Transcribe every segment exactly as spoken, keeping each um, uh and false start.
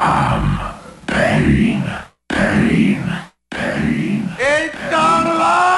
I'm pain, pain, pain. It's alive!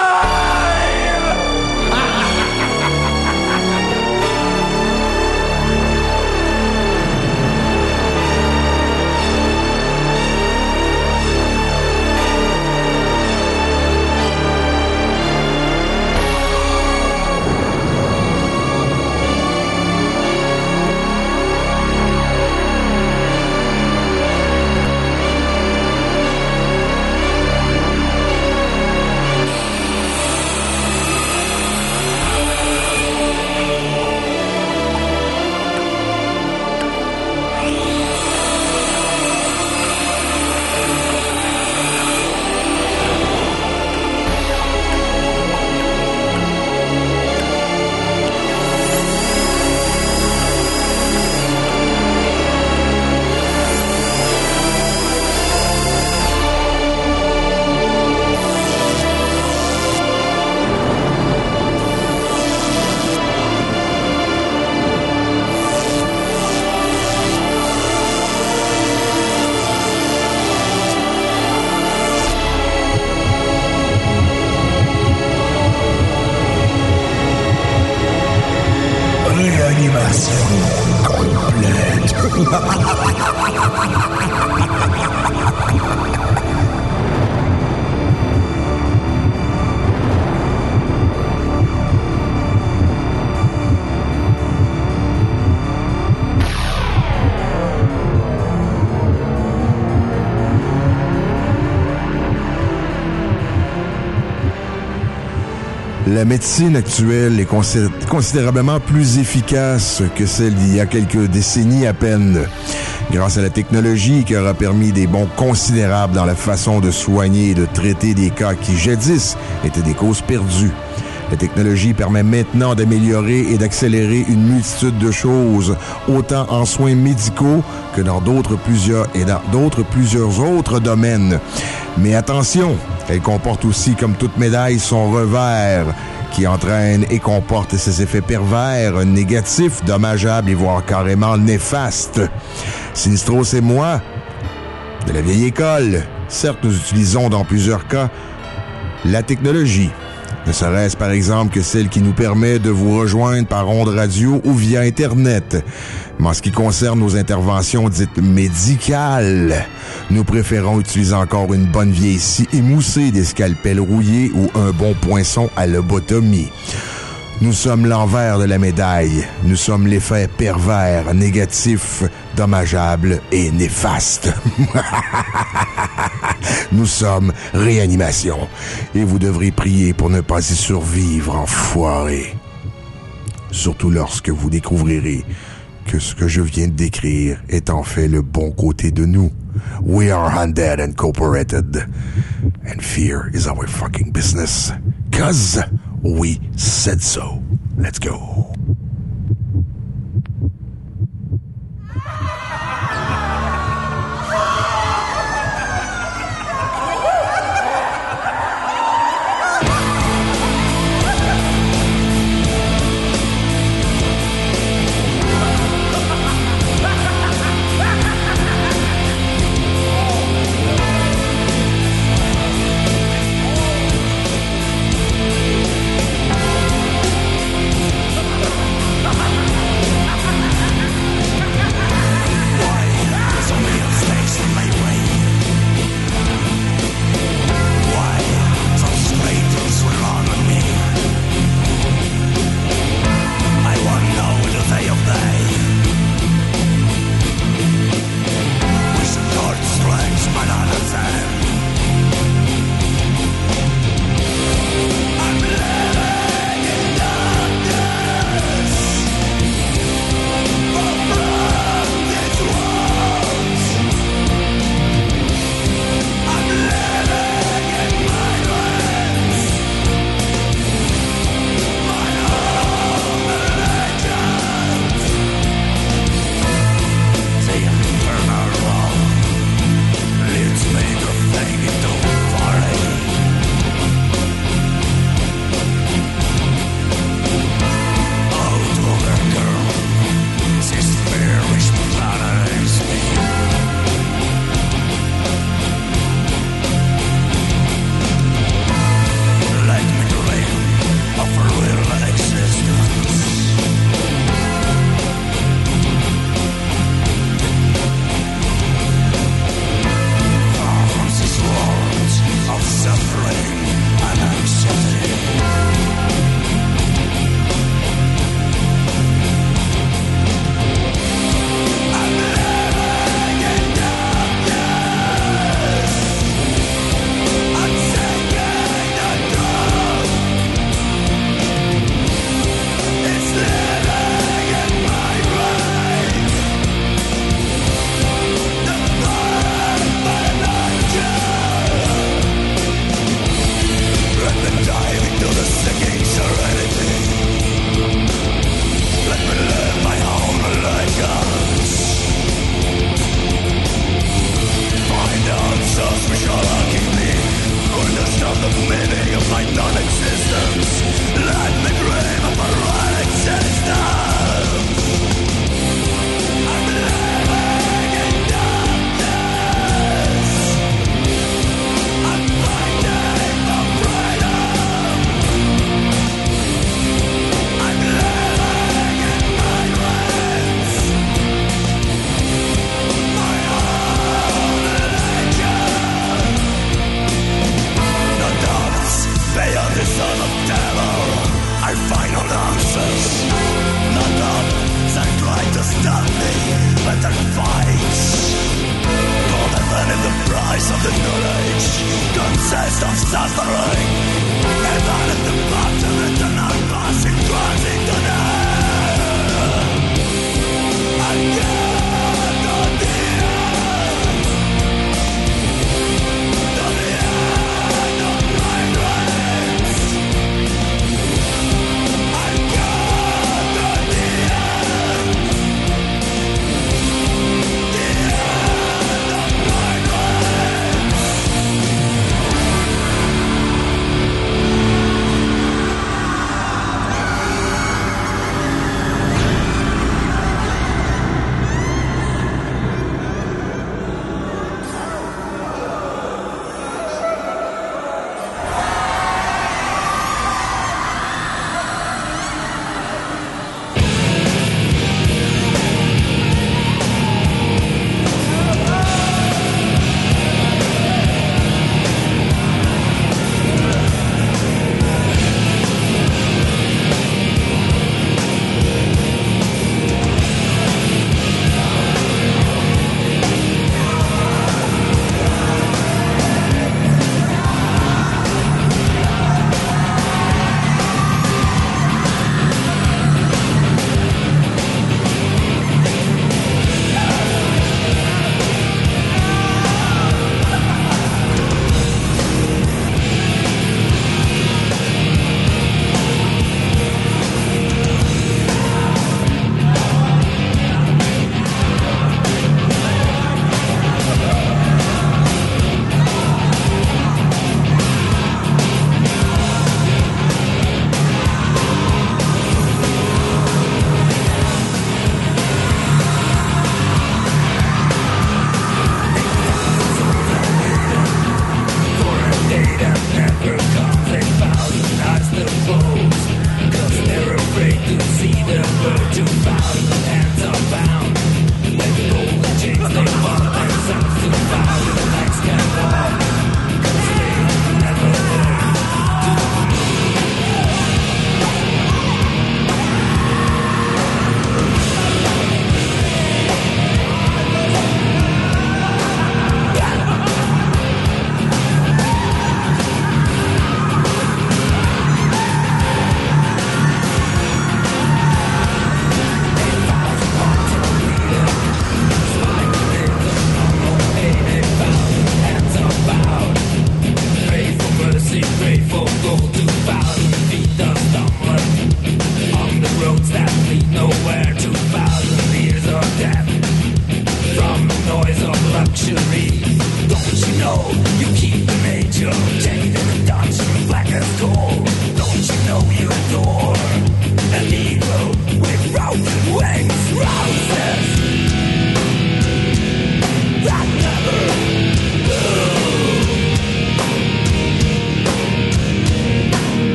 La médecine actuelle est considérablement plus efficace que celle d'il y a quelques décennies à peine. Grâce à la technologie qui aura permis des bons considérables dans la façon de soigner et de traiter des cas qui, jadis, étaient des causes perdues. La technologie permet maintenant d'améliorer et d'accélérer une multitude de choses, autant en soins médicaux que dans d'autres plusieurs et dans d'autres plusieurs autres domaines. Mais attention, elle comporte aussi, comme toute médaille, son revers, qui entraîne et comporte ses effets pervers, négatifs, dommageables et voire carrément néfastes. Sinistros et moi, de la vieille école, certes, nous utilisons dans plusieurs cas la technologie. Ne serait-ce par exemple que celle qui nous permet de vous rejoindre par ondes radio ou via Internet. Mais en ce qui concerne nos interventions dites médicales, nous préférons utiliser encore une bonne vieille scie émoussée, des scalpels rouillés ou un bon poinçon à lobotomie. Nous sommes l'envers de la médaille. Nous sommes l'effet pervers, négatif, dommageable et néfaste. Nous sommes réanimation. Et vous devrez prier pour ne pas y survivre, enfoiré. Surtout lorsque vous découvrirez que ce que je viens de décrire est en fait le bon côté de nous. We are undead and incorporated. And fear is our fucking business. 'Cause we said so. Let's go.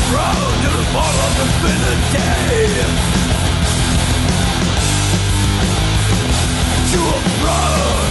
throne to the ball of infinity. To a throne.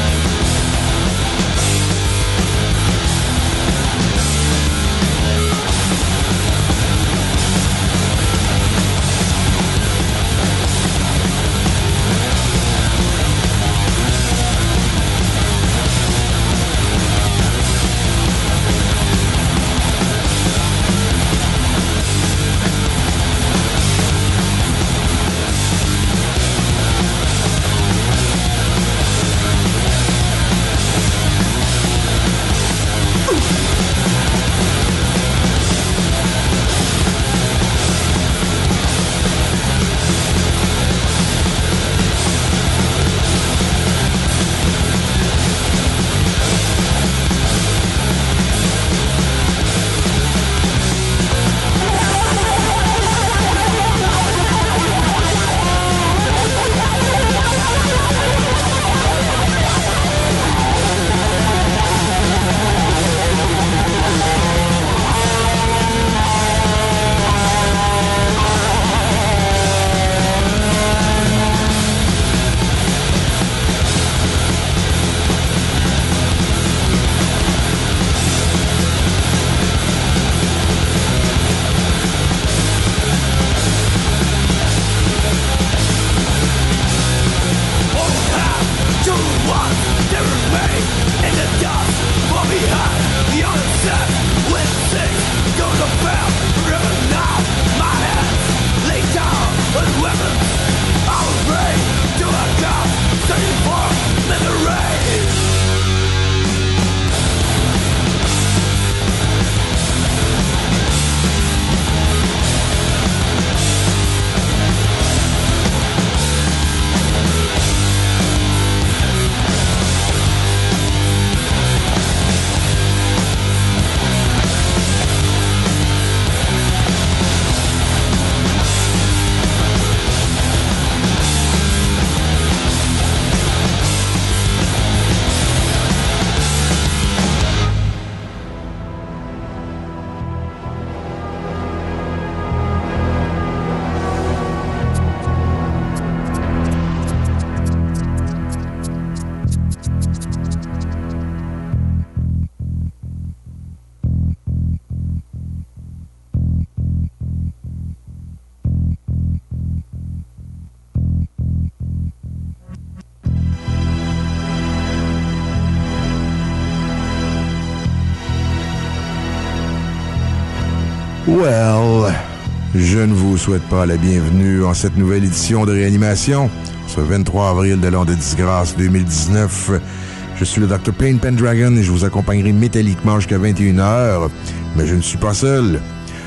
Well, je ne vous souhaite pas la bienvenue en cette nouvelle édition de Réanimation, ce vingt-trois avril de l'an de disgrâce deux mille dix-neuf. Je suis le docteur Pain Pendragon et je vous accompagnerai métalliquement jusqu'à vingt et une heures. Mais je ne suis pas seul,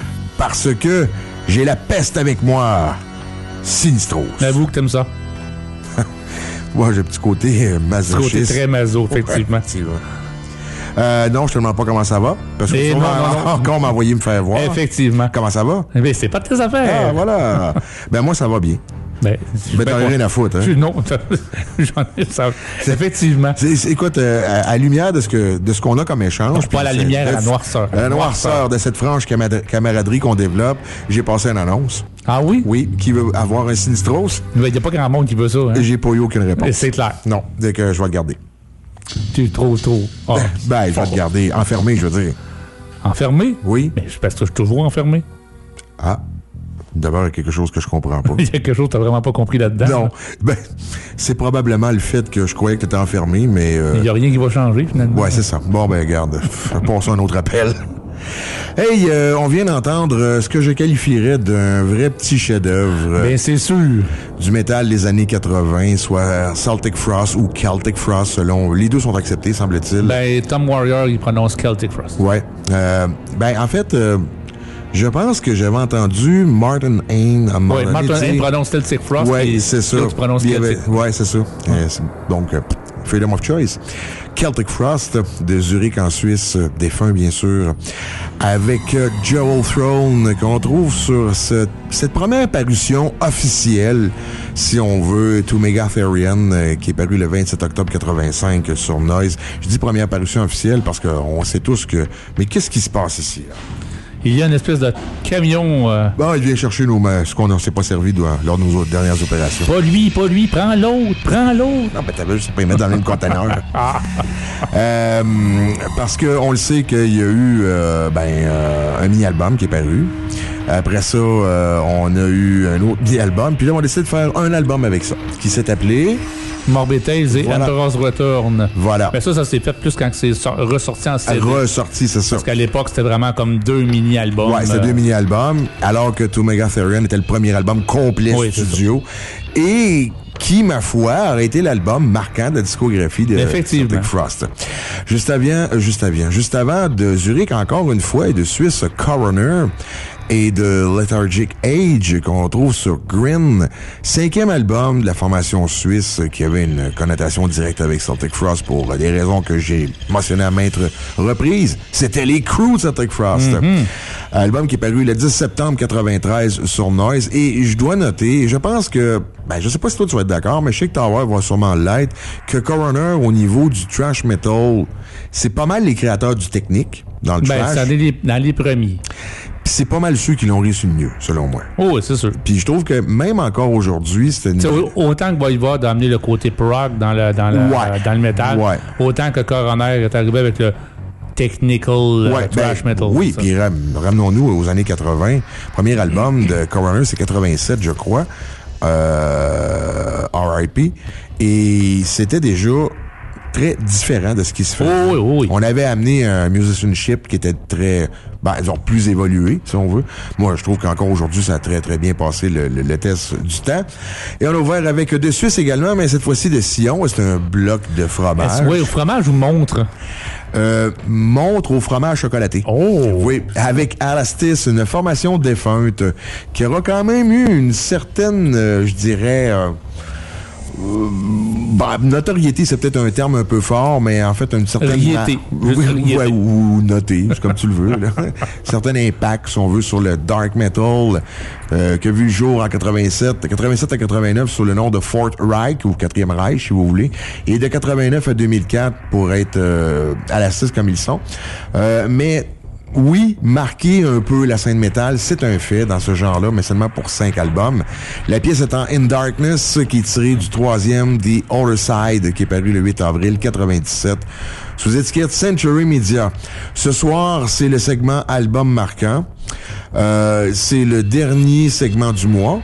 parce que j'ai la peste avec moi. Sinistros. Avoue que t'aimes ça. Moi, j'ai un petit côté euh, masochiste. Petit côté très maso, effectivement. Ouais, Euh, non, je te demande pas comment ça va. Parce que Et tu non, vas non, non. encore m'envoyer me faire voir. Effectivement. Comment ça va? Mais c'est pas de tes affaires. Ah, voilà. Ben, moi, ça va bien. Ben, Ben, t'en as rien à foutre, hein? Je- non, j'en ai ça. Effectivement. C'est, c'est- écoute, euh, à, à la lumière de ce que de ce qu'on a comme échange... Non, pas à la puis lumière, c'est- à la noirceur. À la noirceur de cette franche camad- camaraderie qu'on développe, j'ai passé une annonce. Ah oui? Oui, qui veut avoir un Sinistros. Il n'y a pas grand monde qui veut ça. Hein? Et j'ai pas eu aucune réponse. C'est clair. Non, dès que je vais le garder. Tu es trop, trop. Ah, Ben, je vais le garder. Enfermé, je veux dire. enfermé? Oui. Mais je pense que je suis toujours enfermé. Ah. D'abord, il y a quelque chose que je comprends pas. Il y a quelque chose que tu n'as vraiment pas compris là-dedans. Non. Ben, c'est probablement le fait que je croyais que tu étais enfermé, mais... euh, Il n'y a rien qui va changer, finalement. Ouais, c'est ça. Bon, ben, regarde. Passons à un autre appel. Hey, euh, on vient d'entendre euh, ce que je qualifierais d'un vrai petit chef-d'œuvre euh, Ben, c'est sûr. du métal des années quatre-vingts, soit Celtic Frost ou Celtic Frost, selon... Les deux sont acceptés, semble-t-il. Ben, Tom Warrior, il prononce Celtic Frost. Ouais. Euh, ben, en fait, euh, je pense que j'avais entendu Martin Hain à un moment Oui, donné Martin dire- Hain prononce Celtic Frost. Ouais, et c'est ça. l'autre prononce Il y avait- Celtic. Ouais, c'est ça. Euh, c'est- donc, euh, freedom of choice. Celtic Frost, de Zurich en Suisse, euh, défunt bien sûr, avec euh, Joel Throne, qu'on trouve sur ce- cette première parution officielle, si on veut, To Megatherian, euh, qui est paru le vingt-sept octobre quatre-vingt-cinq sur Noise. Je dis première parution officielle parce qu'on sait tous que... Mais qu'est-ce qui se passe ici, là? il y a une espèce de camion... Euh... Bon, il vient chercher nos, ce qu'on ne s'est pas servi de, lors de nos dernières opérations. Pas lui, pas lui, prends l'autre, prends l'autre. Non, mais t'avais juste pas les mettre dans le même conteneur. euh, parce qu'on le sait qu'il y a eu euh, ben, euh, un mini-album qui est paru. Après ça, euh, on a eu un autre mini-album. Puis là, on a décidé de faire un album avec ça, qui s'est appelé... Morbid Tales et voilà. Emperor's Return. Voilà. Mais ça, ça s'est fait plus quand c'est ressorti en C D. Ressorti, c'est ça. Parce qu'à l'époque, c'était vraiment comme deux mini-albums. Ouais, c'était euh... deux mini-albums, alors que To Mega Therion était le premier album complet oui, studio. Et qui, ma foi, aurait été l'album marquant de la discographie de Celtic Frost. Juste avant, juste avant, juste avant de Zurich, encore une fois, et de Suisse, Coroner, et de Lethargic Age qu'on trouve sur Grin, cinquième album de la formation suisse qui avait une connotation directe avec Celtic Frost pour des raisons que j'ai mentionnées à maintes reprises. C'était les Crew de Celtic Frost. Mm-hmm. Album qui est paru le dix septembre quatre-vingt-treize sur Noise. Et je dois noter, je pense que, ben je sais pas si toi tu vas être d'accord, mais je sais que Tower va sûrement l'être, que Coroner, au niveau du thrash metal, c'est pas mal les créateurs du technique dans le ben, thrash. Ben, c'est dans les, dans les premiers. C'est pas mal ceux qui l'ont réussi le mieux, selon moi. Oh, oui, c'est sûr. Puis je trouve que même encore aujourd'hui, c'est une... Autant que Voivod a amené le côté prog dans le, dans le, ouais. dans le métal, ouais. autant que Coroner est arrivé avec le technical ouais, uh, thrash ben, metal. Oui, puis ramenons-nous aux années quatre-vingts. Premier album de Coroner, c'est quatre-vingt-sept, je crois. Euh, R I P. Et c'était déjà... très différent de ce qui se fait. Oh, oui, oui. On avait amené un musicianship qui était très, ben, disons, plus évolué, si on veut. Moi, je trouve qu'encore aujourd'hui, ça a très, très bien passé le, le, le test du temps. Et on a ouvert avec de Suisse également, mais cette fois-ci de Sion. C'est un bloc de fromage. Oui, au fromage ou montre? Euh, montre au fromage chocolaté. Oh! Oui, avec Alastis, une formation défunte qui aura quand même eu une certaine, euh, je dirais... Euh, Euh, bah, notoriété, c'est peut-être un terme un peu fort, mais en fait, une certaine... Riété. Oui, ouais, ou noté, c'est comme tu le veux. Là. Certain impact, si on veut, sur le dark metal, euh, qui a vu le jour en quatre-vingt-sept, quatre-vingt-sept à quatre-vingt-neuf sous le nom de Fourth Reich, ou Quatrième Reich, si vous voulez, et de quatre-vingt-neuf à deux mille quatre pour être euh, à la six comme ils sont. Euh, mais... Oui, marquer un peu la scène métal, c'est un fait dans ce genre-là, mais seulement pour cinq albums. La pièce étant In Darkness, qui est tirée du troisième The Other Side, qui est paru le huit avril quatre-vingt-dix-sept, sous étiquette Century Media. Ce soir, c'est le segment album marquant. Euh, c'est le dernier segment du mois.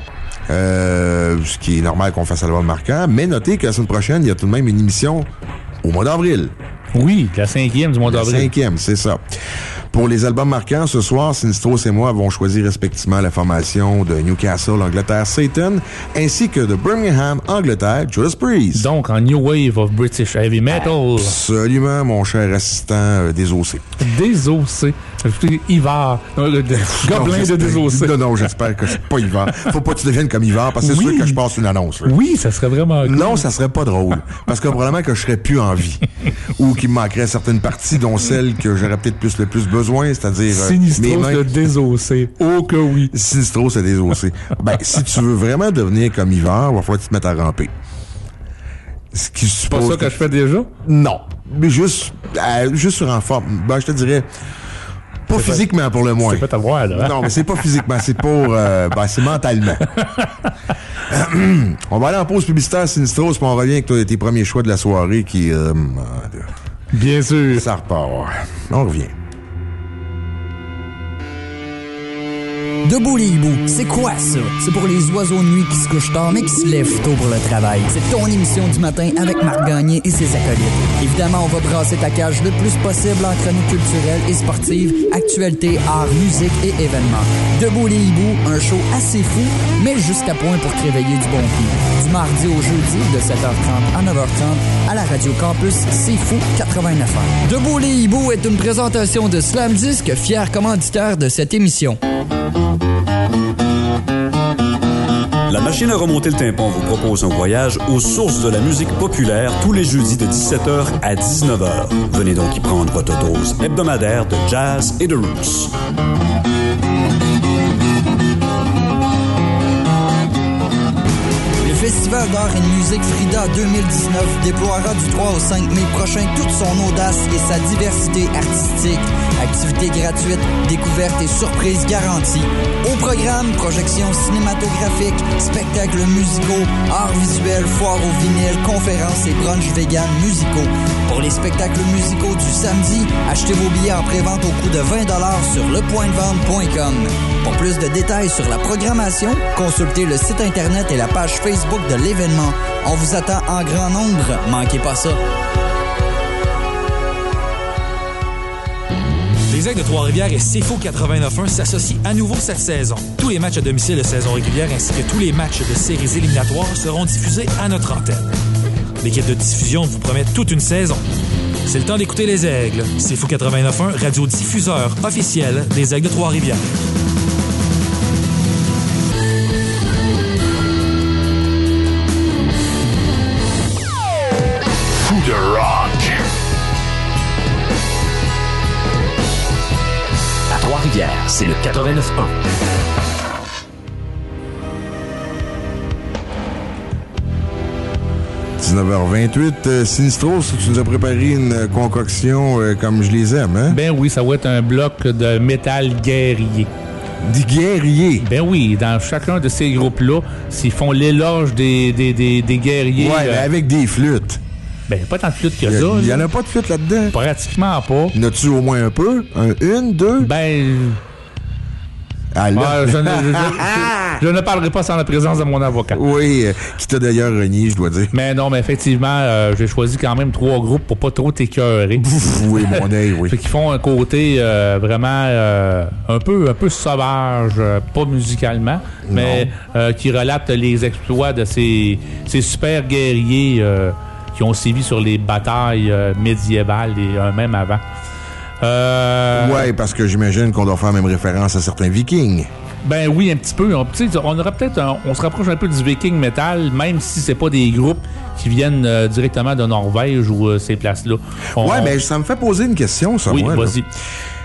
Euh, ce qui est normal qu'on fasse album marquant. Mais notez que la semaine prochaine, il y a tout de même une émission au mois d'avril. Oui, la cinquième du mois d'avril. La cinquième, c'est ça. Pour les albums marquants, ce soir, Sinistros et moi avons choisi respectivement la formation de Newcastle, Angleterre, Satan, ainsi que de Birmingham, Angleterre, Judas Priest. Donc, en New Wave of British Heavy Metal. Absolument, mon cher assistant euh, désossé. Désossé. Ivar. Gobelin de désossé. Non, non, j'espère que c'est pas Ivar. Faut pas que tu deviennes comme Ivar, parce que c'est oui. sûr que je passe une annonce. Là. Oui, ça serait vraiment cool. Non, ça serait pas drôle. Parce que probablement que je serais plus en vie. Ou qu'il me manquerait certaines parties, dont celles que j'aurais peut-être plus le plus besoin, c'est-à-dire... Sinistros mes mains... le désossé. Oh que oui. Sinistros le désossé. Ben, si tu veux vraiment devenir comme Ivar, il va falloir que tu te mettes à ramper. Ce qui c'est pas ça que je fais déjà? Non. Mais juste, euh, juste sur en forme. Ben, je te dirais... Pas c'est physiquement, pas, pour le moins. C'est pas t'avoir, là. Hein? Non, mais c'est pas physiquement, c'est pour... Euh, ben, c'est mentalement. On va aller en pause publicitaire, Sinistros, puis on revient avec toi, tes premiers choix de la soirée qui... Euh, Bien sûr. Ça repart. On revient. Debout les hiboux, c'est quoi ça? C'est pour les oiseaux de nuit qui se couchent tard mais qui se lèvent tôt pour le travail. C'est ton émission du matin avec Marc Gagné et ses acolytes. Évidemment, on va brasser ta cage le plus possible en chronique culturelle et sportive, actualité, art, musique et événements. Debout les hiboux, un show assez fou, mais jusqu'à point pour te réveiller du bon pied. Du mardi au jeudi, de sept heures trente à neuf heures trente, à la Radio Campus, c'est fou quatre-vingt-neuf ans. Debout les hiboux est une présentation de Slam Disc, fier commanditaire de cette émission. La machine à remonter le tympan vous propose un voyage aux sources de la musique populaire tous les jeudis de dix-sept heures à dix-neuf heures. Venez donc y prendre votre dose hebdomadaire de jazz et de roots. Le Festival d'art et de musique Frida deux mille dix-neuf déploiera du trois au cinq mai prochain toute son audace et sa diversité artistique. Activités gratuites, découvertes et surprises garanties. Au programme, projections cinématographiques, spectacles musicaux, arts visuels, foires au vinyle, conférences et brunchs vegan musicaux. Pour les spectacles musicaux du samedi, achetez vos billets en pré-vente au coût de vingt dollars sur le point de vente point com. Pour plus de détails sur la programmation, consultez le site Internet et la page Facebook de l'événement. On vous attend en grand nombre. Manquez pas ça. Les Aigles de Trois-Rivières et C F O quatre-vingt-neuf point un s'associent à nouveau cette saison. Tous les matchs à domicile de saison régulière ainsi que tous les matchs de séries éliminatoires seront diffusés à notre antenne. L'équipe de diffusion vous promet toute une saison. C'est le temps d'écouter les Aigles. C F O quatre-vingt-neuf point un, radiodiffuseur officiel des Aigles de Trois-Rivières. Fou de rock. À Trois-Rivières, c'est le quatre-vingt-neuf point un. dix-neuf heures vingt-huit, euh, Sinistros, tu nous as préparé une euh, concoction euh, comme je les aime, hein? Ben oui, ça va être un bloc de métal guerrier. Des guerriers? Ben oui, dans chacun de ces groupes-là, s'ils font l'éloge des, des, des, des guerriers... Ouais, euh, avec des flûtes. Ben, pas tant de flûtes que Il ça. y, y là. en a pas de flûtes là-dedans? Pratiquement pas. N'as-tu au moins un peu? Un, une, deux? Ben... Ah, là. Ah, je, ne, je, je, je ne parlerai pas sans la présence de mon avocat. Oui, euh, qui t'a d'ailleurs renié, je dois dire. Mais non, mais effectivement, euh, j'ai choisi quand même trois groupes pour pas trop t'écœurer. Oui, mon œil, oui. Fait qu'ils font un côté euh, vraiment euh, un peu un peu sauvage, euh, pas musicalement, mais euh, qui relate les exploits de ces, ces super guerriers euh, qui ont sévi sur les batailles euh, médiévales et euh, même avant. Euh, Ouais, parce que j'imagine qu'on doit faire même référence à certains Vikings. Ben oui, un petit peu. On, on aura peut-être, un, on se rapproche un peu du Viking Metal, même si c'est pas des groupes qui viennent euh, directement de Norvège ou euh, ces places-là. On, Ouais, on... mais ça me fait poser une question, ça, Oui, moi. vas-y. Là.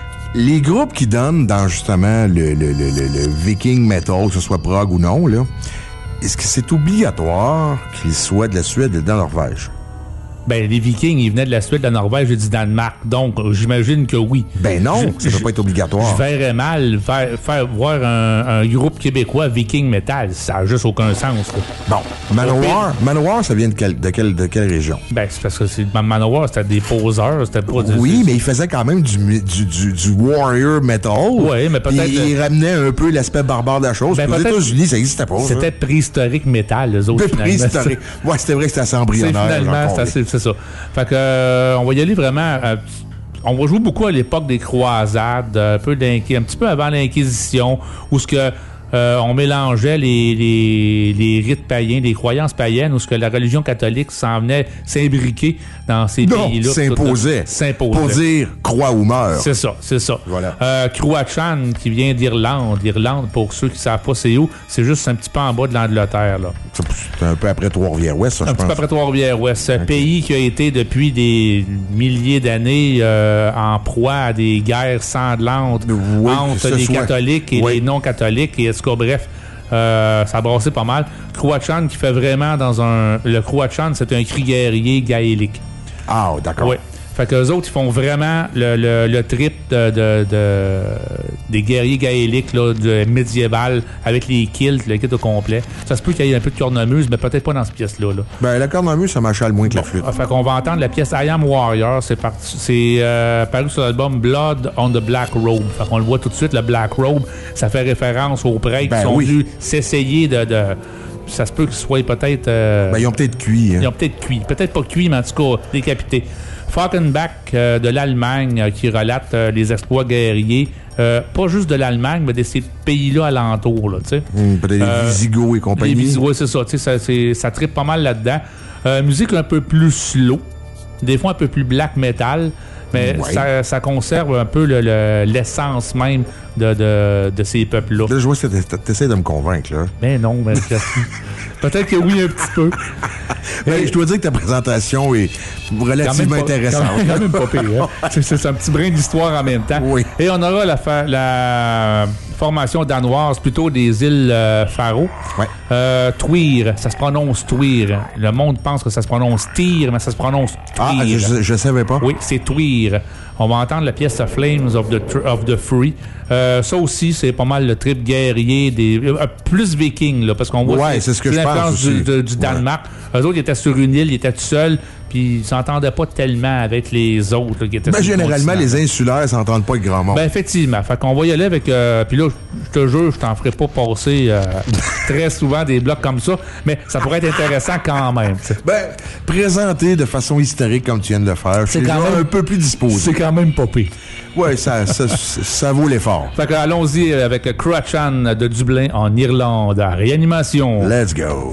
Les groupes qui donnent dans justement le, le, le, le, le Viking Metal, que ce soit prog ou non, là, est-ce que c'est obligatoire qu'ils soient de la Suède et de la Norvège? Ben, les Vikings, ils venaient de la Suède, de la Norvège et du Danemark. Donc, j'imagine que oui. Ben non, Je- ça je- peut pas être obligatoire. Je verrais mal faire, faire voir un, un groupe québécois Viking Metal. Ça n'a juste aucun sens. Là. Bon, Manowar, Manowar, ça vient de quelle, de quelle, de quelle région? Ben, c'est parce que c'est, Manowar, c'était des poseurs. C'était pas du- Oui, mais il faisait quand même du, du, du, du warrior metal. Ouais, mais peut-être- Puis il ramenait un peu l'aspect barbare de la chose. Ben, Puis aux peut-être- États-unis, ça n'existait pas. ça. C'était préhistorique métal, les autres. De finalement. préhistorique. Ouais, c'était vrai que c'était assez C'est embryonnaire. finalement, j'en c'est, assez- c'est ça. Fait que, euh, on va y aller vraiment. euh, on va jouer beaucoup à l'époque des croisades, un peu d'inqui- un petit peu avant l'Inquisition, où ce que euh, on mélangeait les, les, les rites païens, les croyances païennes, où ce que la religion catholique s'en venait s'imbriquer dans ces Non, pays-là. s'imposait. S'imposait. Pour dire croix ou meurt. C'est ça, c'est ça. Voilà. Euh, Croatan, qui vient d'Irlande. L'Irlande, pour ceux qui ne savent pas c'est où, c'est juste un petit peu en bas de l'Angleterre, là. C'est un peu après Trois-Rivières-Ouest, ça, Un je petit pense. peu après Trois-Rivières-Ouest. Un pays qui a été depuis des milliers d'années euh, en proie à des guerres sanglantes Oui, entre ce les soit. catholiques et Oui. les non-catholiques. Et en tout cas, bref, euh, ça a brassé pas mal. Croatan qui fait vraiment dans un... Le Croatan, c'est un cri guerrier gaélique. Ah, d'accord. Oui. Fait qu'eux autres, ils font vraiment le, le, le trip de, de, de, des guerriers gaéliques là, de médiéval avec les kilts, le kit au complet. Ça se peut qu'il y ait un peu de cornemuse, mais peut-être pas dans cette pièce-là. Là. Ben, la cornemuse, ça m'achale moins que la flûte. Ah, fait qu'on va entendre la pièce I Am Warrior. C'est, parti, c'est euh, paru sur l'album Blood on the Black Robe. Fait qu'on le voit tout de suite, le Black Robe. Ça fait référence aux prêtres Ben qui sont oui. venus s'essayer de... de ça se peut qu'ils soient peut-être... Euh, Ben, ils ont peut-être cuit. Hein. ils ont peut-être cuit. Peut-être pas cuit, mais en tout cas, décapité. Falkenbach euh, de l'Allemagne euh, qui relate euh, les exploits guerriers, euh, pas juste de l'Allemagne, mais de ces pays-là alentours, là, tu sais. Hum, peut-être les Euh, Visigoths et compagnie. Les Visigoths, c'est ça, tu sais, ça, c'est, ça trippe pas mal là-dedans. Euh, musique un peu plus slow, des fois un peu plus black metal, mais Ouais. ça, ça conserve un peu le, le- l'essence même de, de, de ces peuples-là. Là, je vois que t'es- t'essaies de me convaincre, là. Mais non, mais peut-être que oui, un petit peu. Ben, je dois dire que ta présentation est relativement Quand même pas- intéressante. Quand même, quand même pas pire. Hein? c'est, c'est un petit brin d'histoire en même temps. Oui. Et on aura la, fa- la formation danoise, plutôt des îles euh, Faroe. Ouais. Euh, Tweer, ça se prononce Tweer. Le monde pense que ça se prononce Tyr, mais ça se prononce Ah, Tweer. je, je savais pas. Oui, c'est Tweer. On va entendre la pièce Flames of the, of the Free. Euh, ça aussi, c'est pas mal le trip guerrier, des euh, plus viking, là, parce qu'on voit ouais, c'est ce que je pense du, du, du Danemark. Ouais. Eux autres, ils étaient sur une île, ils étaient tout seuls, puis ils s'entendaient pas tellement avec les autres là, qui étaient ben, sur généralement, le les insulaires s'entendent pas avec grand monde. Ben, effectivement. Fait qu'on va y aller avec... Euh, puis là, je te jure, je t'en ferai pas passer euh, très souvent des blocs comme ça, mais ça pourrait être intéressant quand même. T'sais. Ben, présenté de façon historique comme tu viens de le faire, je suis quand même un peu plus disposé. C'est quand même pas pire. Ouais, ça, ça, ça, ça vaut l'effort. Fait que allons-y avec Cruachan de Dublin en Irlande à Réanimation. Let's go.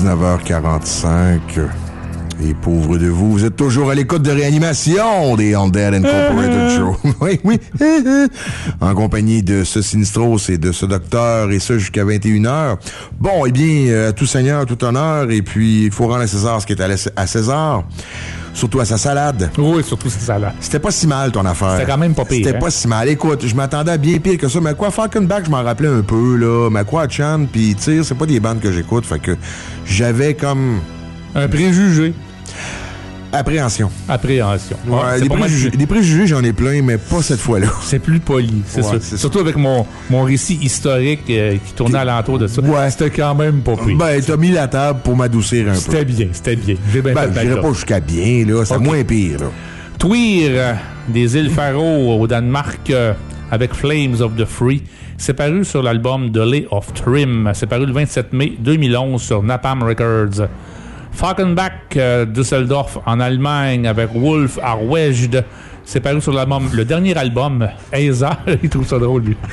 dix-neuf heures quarante-cinq. Et pauvre de vous, vous êtes toujours à l'écoute de Réanimation des Undead Incorporated Show. Oui, oui. En compagnie de ce Sinistros et de ce docteur, et ça jusqu'à vingt et une heures. Bon, eh bien, euh, tout seigneur, tout honneur, et puis il faut rendre à César ce qui est à, la, à César. Surtout à sa salade. Oui, surtout sa salade. C'était pas si mal, ton affaire. C'était quand même pas pire. C'était hein? pas si mal. Écoute, je m'attendais à bien pire que ça. Mais quoi, Falconback, je m'en rappelais un peu, là. Mais quoi, Chan, pis Tyr, c'est pas des bandes que j'écoute. Fait que j'avais comme... Un préjugé. Appréhension. Appréhension. Ouais, ouais, des, préjugés, des préjugés, j'en ai plein, mais pas cette fois-là. C'est plus poli, c'est ouais, ça. Surtout ça. Avec mon, mon récit historique euh, qui tournait alentour de ça. Ouais. C'était quand même pas pire. Ben, t'as mis la table pour m'adoucir un peu. C'était bien, c'était bien. J'ai bien ben, fait je dirais pas jusqu'à bien, là. C'est okay. Moins pire, là. Tweer, euh, des îles Faroe au Danemark, euh, avec Flames of the Free. C'est paru sur l'album The Lay of Trim. C'est paru le vingt-sept mai deux mille onze sur Napalm Records. Falkenbach, euh, Düsseldorf en Allemagne avec Wolf Arweged. C'est paru sur l'album, le dernier album, Eza. Il trouve ça drôle, lui.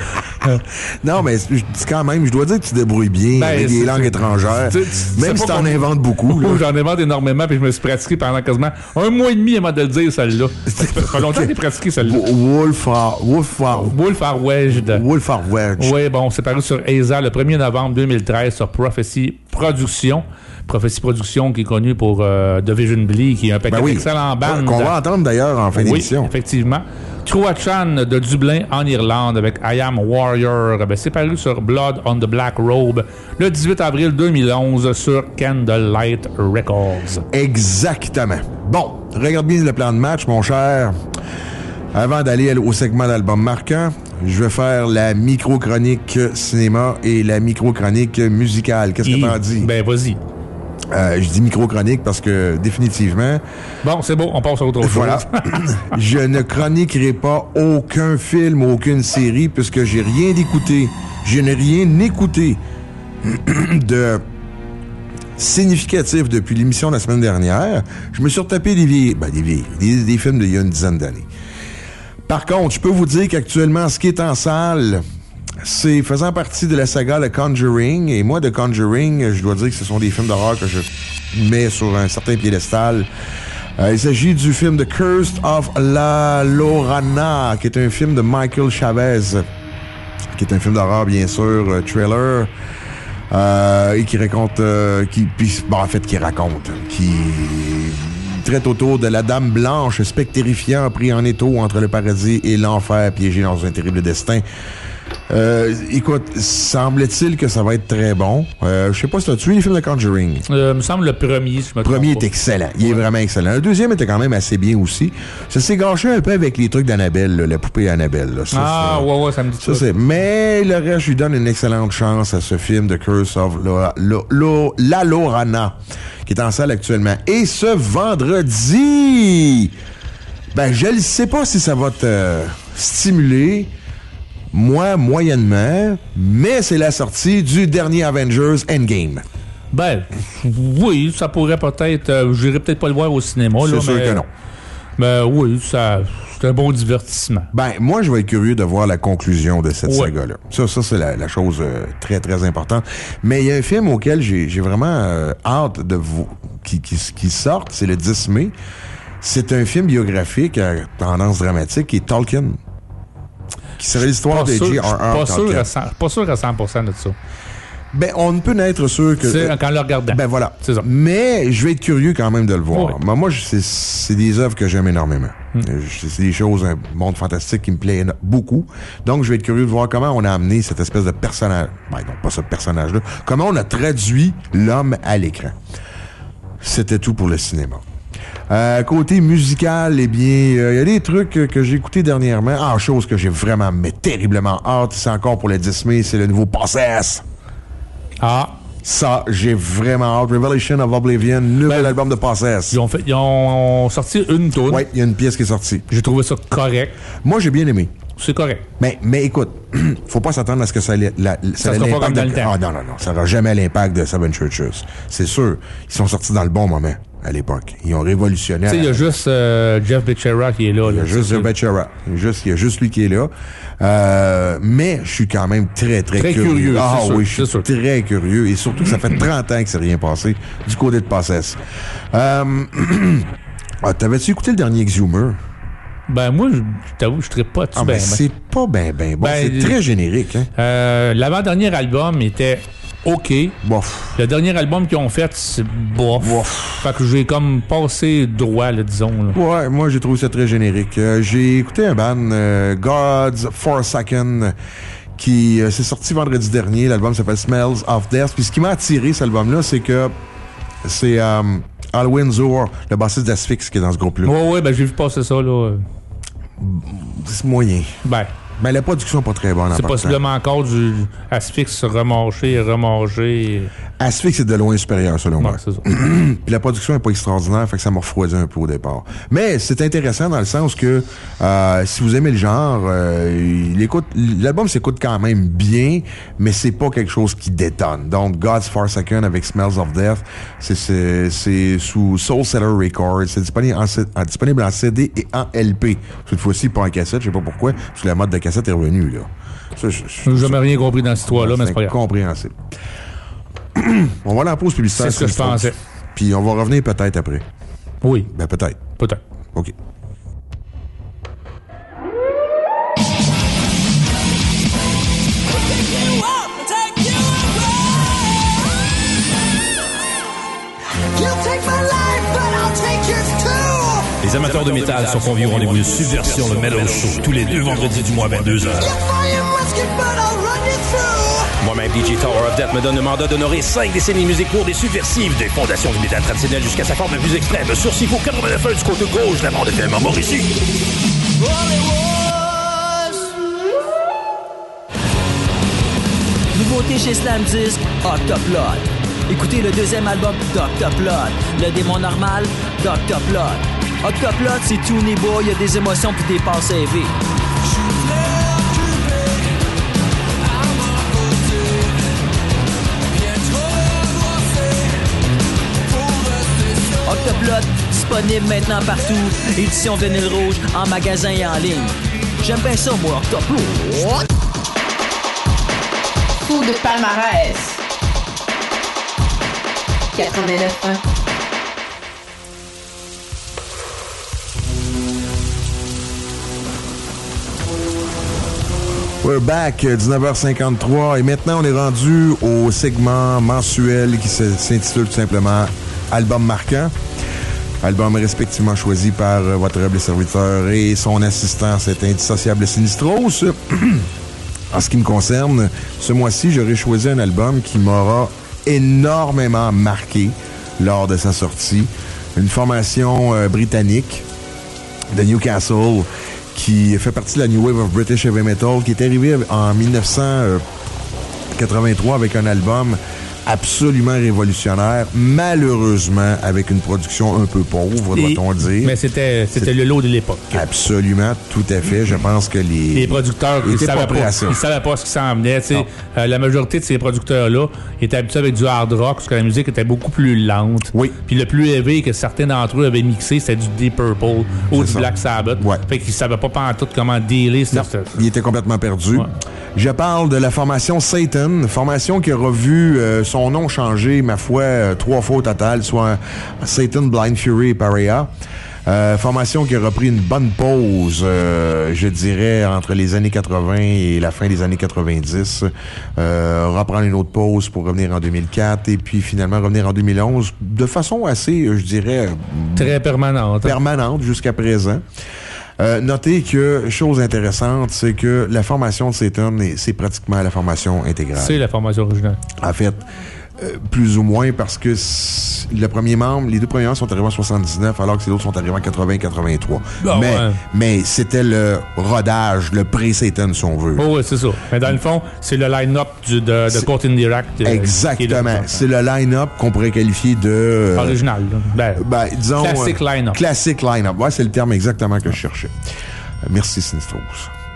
Non, mais quand même, je dois dire que tu te débrouilles bien ben, avec des langues étrangères. Tu, tu, même si t'en inventes beaucoup. Là. J'en invente énormément, puis je me suis pratiqué pendant quasiment un mois et demi avant de le dire, celle-là. Ça fait longtemps que j'ai pratiqué, celle-là. Wolf Arweged. Wolf Arweged. Wolf Arweged. Oui, bon, c'est paru sur Eza le premier novembre deux mille treize sur Prophecy Productions. Prophecy Productions qui est connu pour euh, Division Bleed, qui est un paquet ben oui. d'excellents bandes. Qu'on va entendre d'ailleurs en fin oui, d'émission. Effectivement. Croatchan de Dublin en Irlande avec I Am Warrior. Ben, c'est paru sur Blood on the Black Robe le dix-huit avril deux mille onze sur Candlelight Records. Exactement. Bon, regarde bien le plan de match, mon cher. Avant d'aller au segment d'album marquant, je vais faire la micro-chronique cinéma et la micro-chronique musicale. Qu'est-ce que t'en dis? Ben, vas-y. Euh, je dis micro-chronique parce que, définitivement... Bon, c'est bon, on passe à autre chose. Voilà. Je ne chroniquerai pas aucun film, aucune série, puisque j'ai rien écouté. Je n'ai rien écouté de significatif depuis l'émission de la semaine dernière. Je me suis retapé des vieilles... Ben, des vieilles... Des, des films d'il y a une dizaine d'années. Par contre, je peux vous dire qu'actuellement, ce qui est en salle... C'est faisant partie de la saga The Conjuring. Et moi, The Conjuring, je dois dire que ce sont des films d'horreur que je mets sur un certain piédestal. Euh, il s'agit du film The Curse of La Llorona, qui est un film de Michael Chavez, qui est un film d'horreur, bien sûr, euh, thriller, euh, et qui raconte... Euh, qui, puis, bon, en fait, qui raconte, qui... traite autour de la Dame Blanche, spectre terrifiant, pris en étau entre le paradis et l'enfer, piégé dans un terrible destin. Euh, écoute, semble-t-il que ça va être très bon. Euh, je sais pas si t'as tué les films de Conjuring. Euh, me semble le premier, si je me trompe. Le premier pas. est excellent. Il ouais. est vraiment excellent. Le deuxième était quand même assez bien aussi. Ça s'est gâché un peu avec les trucs d'Annabelle, là, la poupée Annabelle. Là. Ça, ah, c'est, ouais, ouais, ça me dit ça. ça c'est... Mais le reste, je lui donne une excellente chance à ce film The Curse of La, La, La, La Llorona, qui est en salle actuellement. Et ce vendredi, ben, je ne sais pas si ça va te stimuler. Moi, moyennement, mais c'est la sortie du dernier Avengers Endgame. Ben, oui, ça pourrait peut-être... Euh, j'irai peut-être pas le voir au cinéma. C'est là, sûr mais, que non. Ben oui, ça, c'est un bon divertissement. Ben, moi, je vais être curieux de voir la conclusion de cette ouais. saga-là. Ça, ça c'est la, la chose euh, très, très importante. Mais il y a un film auquel j'ai, j'ai vraiment euh, hâte de vous... qui, qui, qui sorte, c'est le dix mai. C'est un film biographique à tendance dramatique qui est Tolkien. Qui serait l'histoire de J R R. Tolkien. Pas sûr à cent pour cent de ça. Ben, on ne peut n'être sûr que... C'est quand le regardant. Ben voilà. C'est ça. Mais je vais être curieux quand même de le voir. Oui. Moi, moi c'est, c'est des œuvres que j'aime énormément. Hmm. C'est des choses, un monde fantastique qui me plaît beaucoup. Donc, je vais être curieux de voir comment on a amené cette espèce de personnage. Ben non, pas ce personnage-là. Comment on a traduit l'homme à l'écran. C'était tout pour le cinéma. Euh, côté musical, eh bien, il euh, y a des trucs que, que j'ai écoutés dernièrement. Ah, chose que j'ai vraiment, mais terriblement hâte, c'est encore pour le dix mai, c'est le nouveau Possess. Ah. Ça, j'ai vraiment hâte. Revelation of Oblivion, nouvel ben, album de Possess. Ils ont, fait, ils ont sorti une toune. Oui, il y a une pièce qui est sortie. J'ai trouvé ça correct. Moi, j'ai bien aimé. C'est correct. Mais, mais écoute, faut pas s'attendre à ce que ça ait la, ça ça sera pas comme de... dans le temps. Ah non, non, non. Ça n'aura jamais l'impact de Seven Churches. C'est sûr. Ils sont sortis dans le bon moment. à l'époque. Ils ont révolutionné. Tu sais, il y a juste euh, Jeff Becerra qui est là. Il y a là, juste Jeff Becerra. Il y a juste, il y a juste lui qui est là. Euh, mais je suis quand même très, très, très curieux. curieux. Ah c'est oui, sûr, je suis très curieux. Et surtout que ça fait trente ans que c'est rien passé du côté de Possess. Euh, ah, t'avais-tu écouté le dernier Exhumer? Ben, moi, je t'avoue, je ne pas dessus. Ah, ben, ben, c'est pas ben, ben bon. Ben, c'est très générique, hein? Euh, l'avant-dernier album était OK. Bof. Le dernier album qu'ils ont fait, c'est bof. Bof. Fait que j'ai comme passé droit, là, disons. Là. Ouais, moi, j'ai trouvé ça très générique. Euh, j'ai écouté un band, euh, God's Forsaken, qui euh, s'est sorti vendredi dernier. L'album s'appelle Smells of Death. Puis ce qui m'a attiré, cet album-là, c'est que c'est euh, Al Windsor, le bassiste d'Asphyx, qui est dans ce groupe-là. Ouais, ouais, ben j'ai vu passer ça, là. C'est moyen. Ben... Mais la production n'est pas très bonne. C'est possiblement encore du Asphyx remâché et remâché. Asphyx est de loin supérieur, selon ouais, moi. C'est ça. Puis la production n'est pas extraordinaire, fait que ça m'a refroidi un peu au départ. Mais c'est intéressant dans le sens que euh, si vous aimez le genre, euh, il écoute, l'album s'écoute quand même bien, mais c'est pas quelque chose qui détonne. Donc, God's Forsaken avec Smells of Death, c'est, c'est, c'est sous Soul Seller Records. C'est disponible en, en, disponible en C D et en L P. Cette fois-ci, pas en cassette, je sais pas pourquoi, parce que la mode de cassette est revenue, là. Ça, je, je, n'ai jamais rien compris dans cette histoire-là, mais c'est pas grave. Compréhensible. On va aller en pause publicitaire. C'est ce que je pensais. Puis on va revenir peut-être après. Oui. Ben peut-être. Peut-être. OK. Les amateurs de métal sont conviés au rendez-vous de Subversion, le Metal Show, tous les deux vendredis du mois à vingt-deux heures. Moi-même, D J Tower of Death me donne le mandat d'honorer cinq décennies musicales des subversives, des fondations du métal traditionnel jusqu'à sa forme la plus extrême. Sur Sifo quatre-vingt-neuf du côté gauche, la bande F M en Mauricie. Nouveauté chez Slam Disc, Octoplot. Écoutez le deuxième album d'Octoplot. Le démon normal, d'Octoplot. Octoplot, c'est tout niveau, il y a des émotions puis des passes élevées. Octoplot, disponible maintenant partout. Édition vinyle rouge, en magasin et en ligne. J'aime bien ça, moi, Octoplot. Fou de palmarès. quatre-vingt-neuf un. We're back, dix-neuf heures cinquante-trois, et maintenant on est rendu au segment mensuel qui s'intitule tout simplement Album marquant. Album respectivement choisi par votre humble serviteur et son assistant, cet indissociable Sinistros. En ce qui me concerne, ce mois-ci, j'aurais choisi un album qui m'aura énormément marqué lors de sa sortie. Une formation euh, britannique de Newcastle qui fait partie de la New Wave of British Heavy Metal, qui est arrivé en dix-neuf cent quatre-vingt-trois avec un album absolument révolutionnaire, malheureusement avec une production un peu pauvre, doit-on dire. Mais c'était, c'était c'est... le lot de l'époque. Absolument, tout à fait. Je pense que les... Les producteurs, ils ne savaient, pas, ils savaient pas ce qui s'en venait. Euh, la majorité de ces producteurs-là étaient habitués avec du hard rock, parce que la musique était beaucoup plus lente. Oui. Puis le plus élevé que certains d'entre eux avaient mixé, c'était du Deep Purple ou du Black Sabbath. Ouais. Fait qu'ils ne savaient pas pantoute comment dealer. Non, ils étaient complètement perdus. Ouais. Je parle de la formation Satan, formation qui aura vu euh, son nom changé, ma foi, euh, trois fois au total, soit Satan, Blind Fury et Pariah. Euh, formation qui a repris une bonne pause, euh, je dirais, entre les années quatre-vingts et la fin des années quatre-vingt-dix. Euh, reprendre une autre pause pour revenir en deux mille quatre et puis finalement revenir en deux mille onze de façon assez, je dirais... Très permanente. Permanente jusqu'à présent. Euh, notez que, chose intéressante, c'est que la formation de Satan, c'est pratiquement la formation intégrale. C'est la formation originale. En fait, euh, plus ou moins, parce que le premier membre, les deux premiers membres sont arrivés en soixante-dix-neuf, alors que les autres sont arrivés en quatre-vingts quatre-vingt-trois. Oh, mais, ouais. mais c'était le rodage, le pré-Satan, si on veut. Oh, oui, c'est ça. Mais dans le fond, c'est le line-up du, de, de Court Indirect. Euh, Exactement. C'est le line-up qu'on pourrait qualifier de... Original. Ben, ben, disons... Classic line-up. Classic line-up. Ouais, c'est le terme exactement que je cherchais. Euh, merci, Sinistros.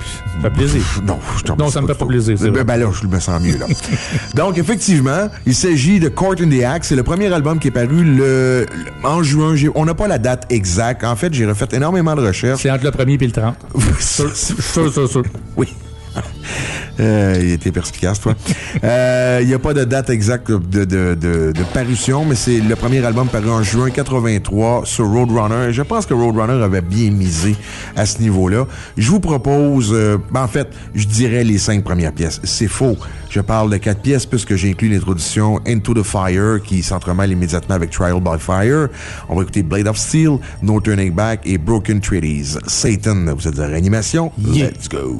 Ça fait plaisir. Non, je t'en Non, ça me fait pas plaisir, c'est ben, vrai. ben là, je me sens mieux, là. Donc, effectivement, il s'agit de Court in the Axe. C'est le premier album qui est paru le, le- en juin. J'ai- on n'a pas la date exacte. En fait, j'ai refait énormément de recherches. C'est entre le premier et le trente. Sûr, sûr, sûr, sûr. Oui. Euh, il était perspicace, toi. Euh, Il n'y a pas de date exacte de, de, de, de parution, mais c'est le premier album paru en juin quatre-vingt-trois sur Roadrunner. Et je pense que Roadrunner avait bien misé à ce niveau-là. Je vous propose, euh, ben, en fait, je dirais les cinq premières pièces. C'est faux. Je parle de quatre pièces puisque j'ai inclus l'introduction Into the Fire qui s'entremêle immédiatement avec Trial by Fire. On va écouter Blade of Steel, No Turning Back et Broken Treaties. Satan, vous êtes de réanimation? Yeah. Let's go.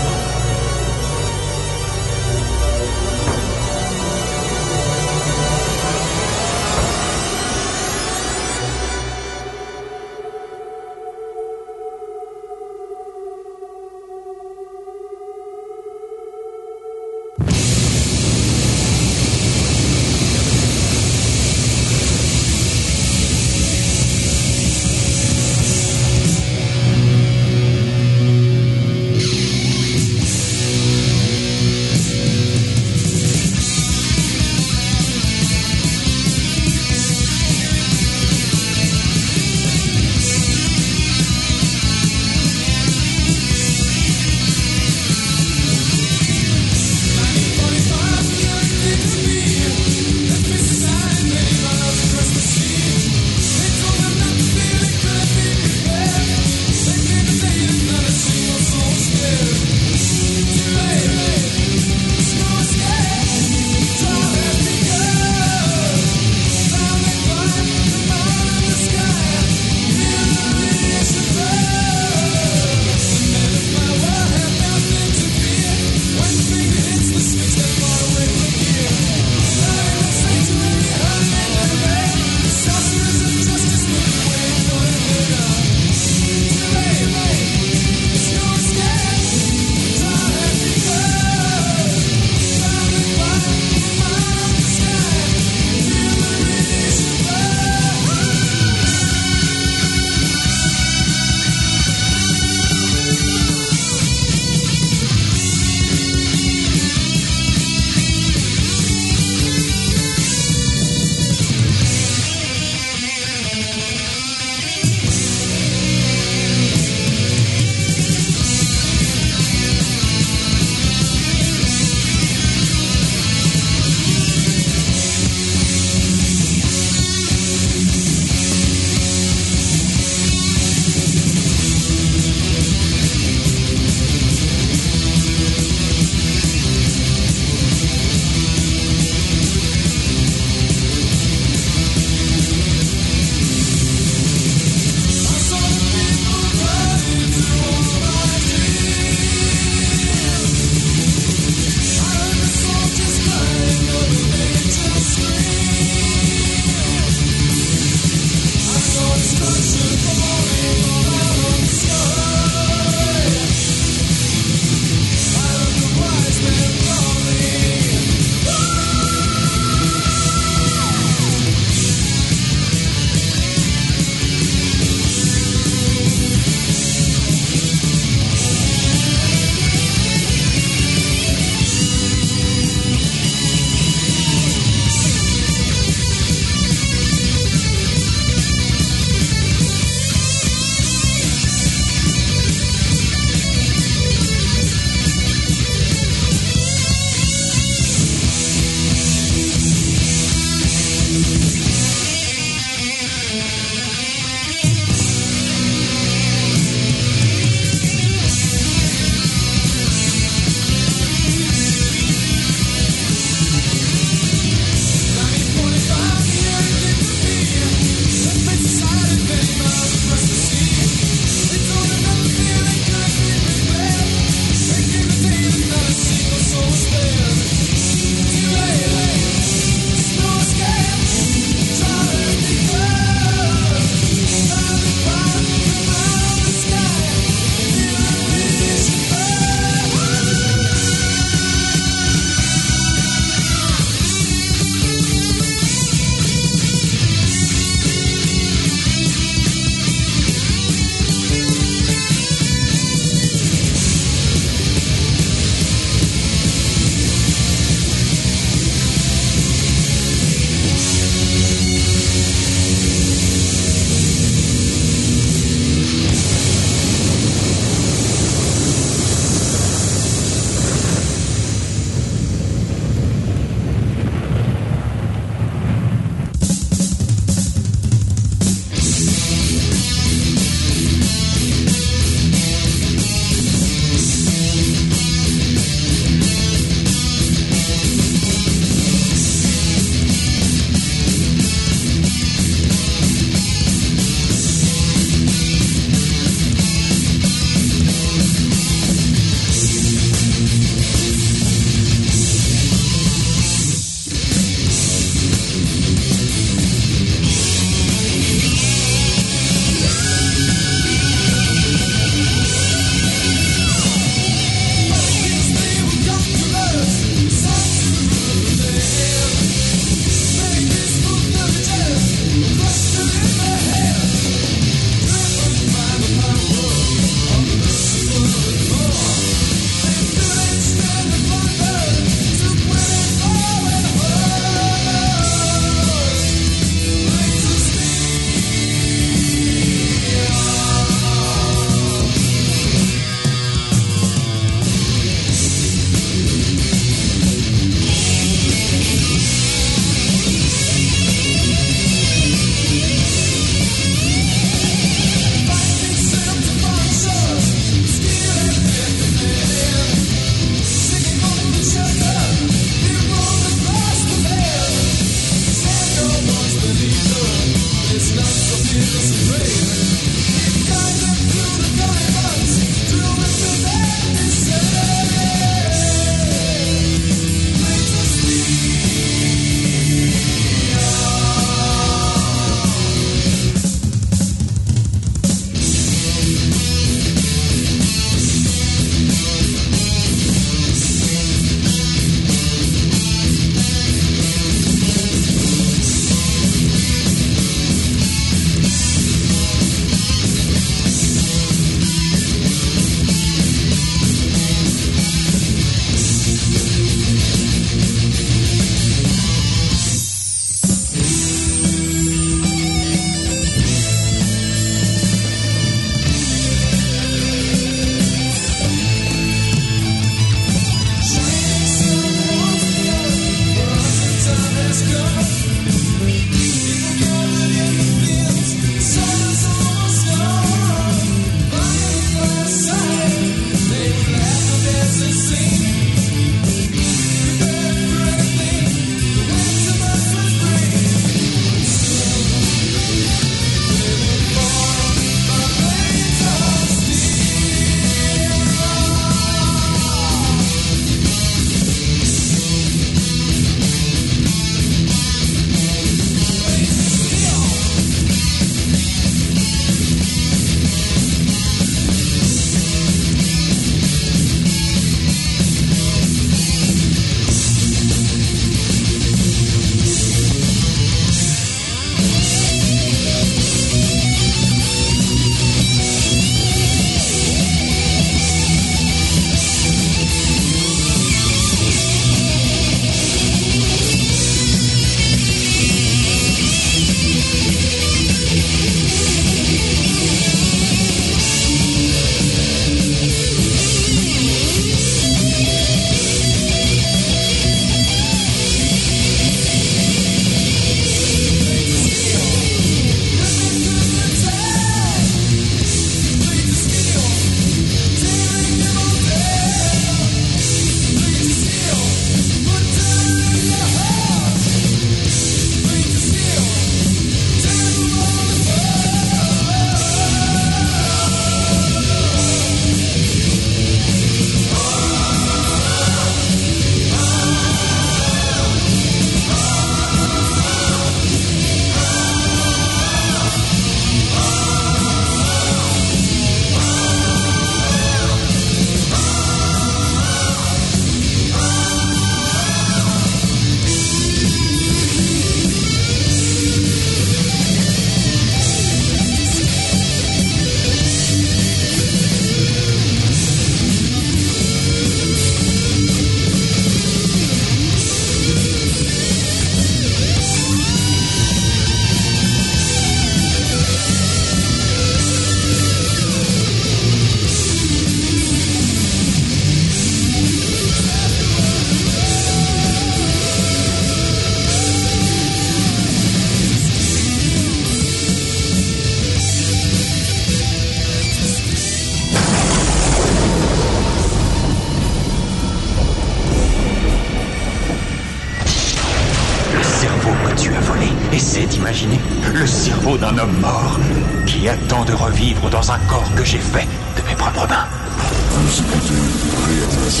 voler. Essaie d'imaginer le cerveau d'un homme mort qui attend de revivre dans un corps que j'ai fait de mes propres mains. Vous écoutez Réanimation.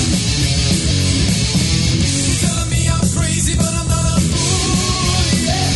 Crazy, but I'm not a fool. Yeah.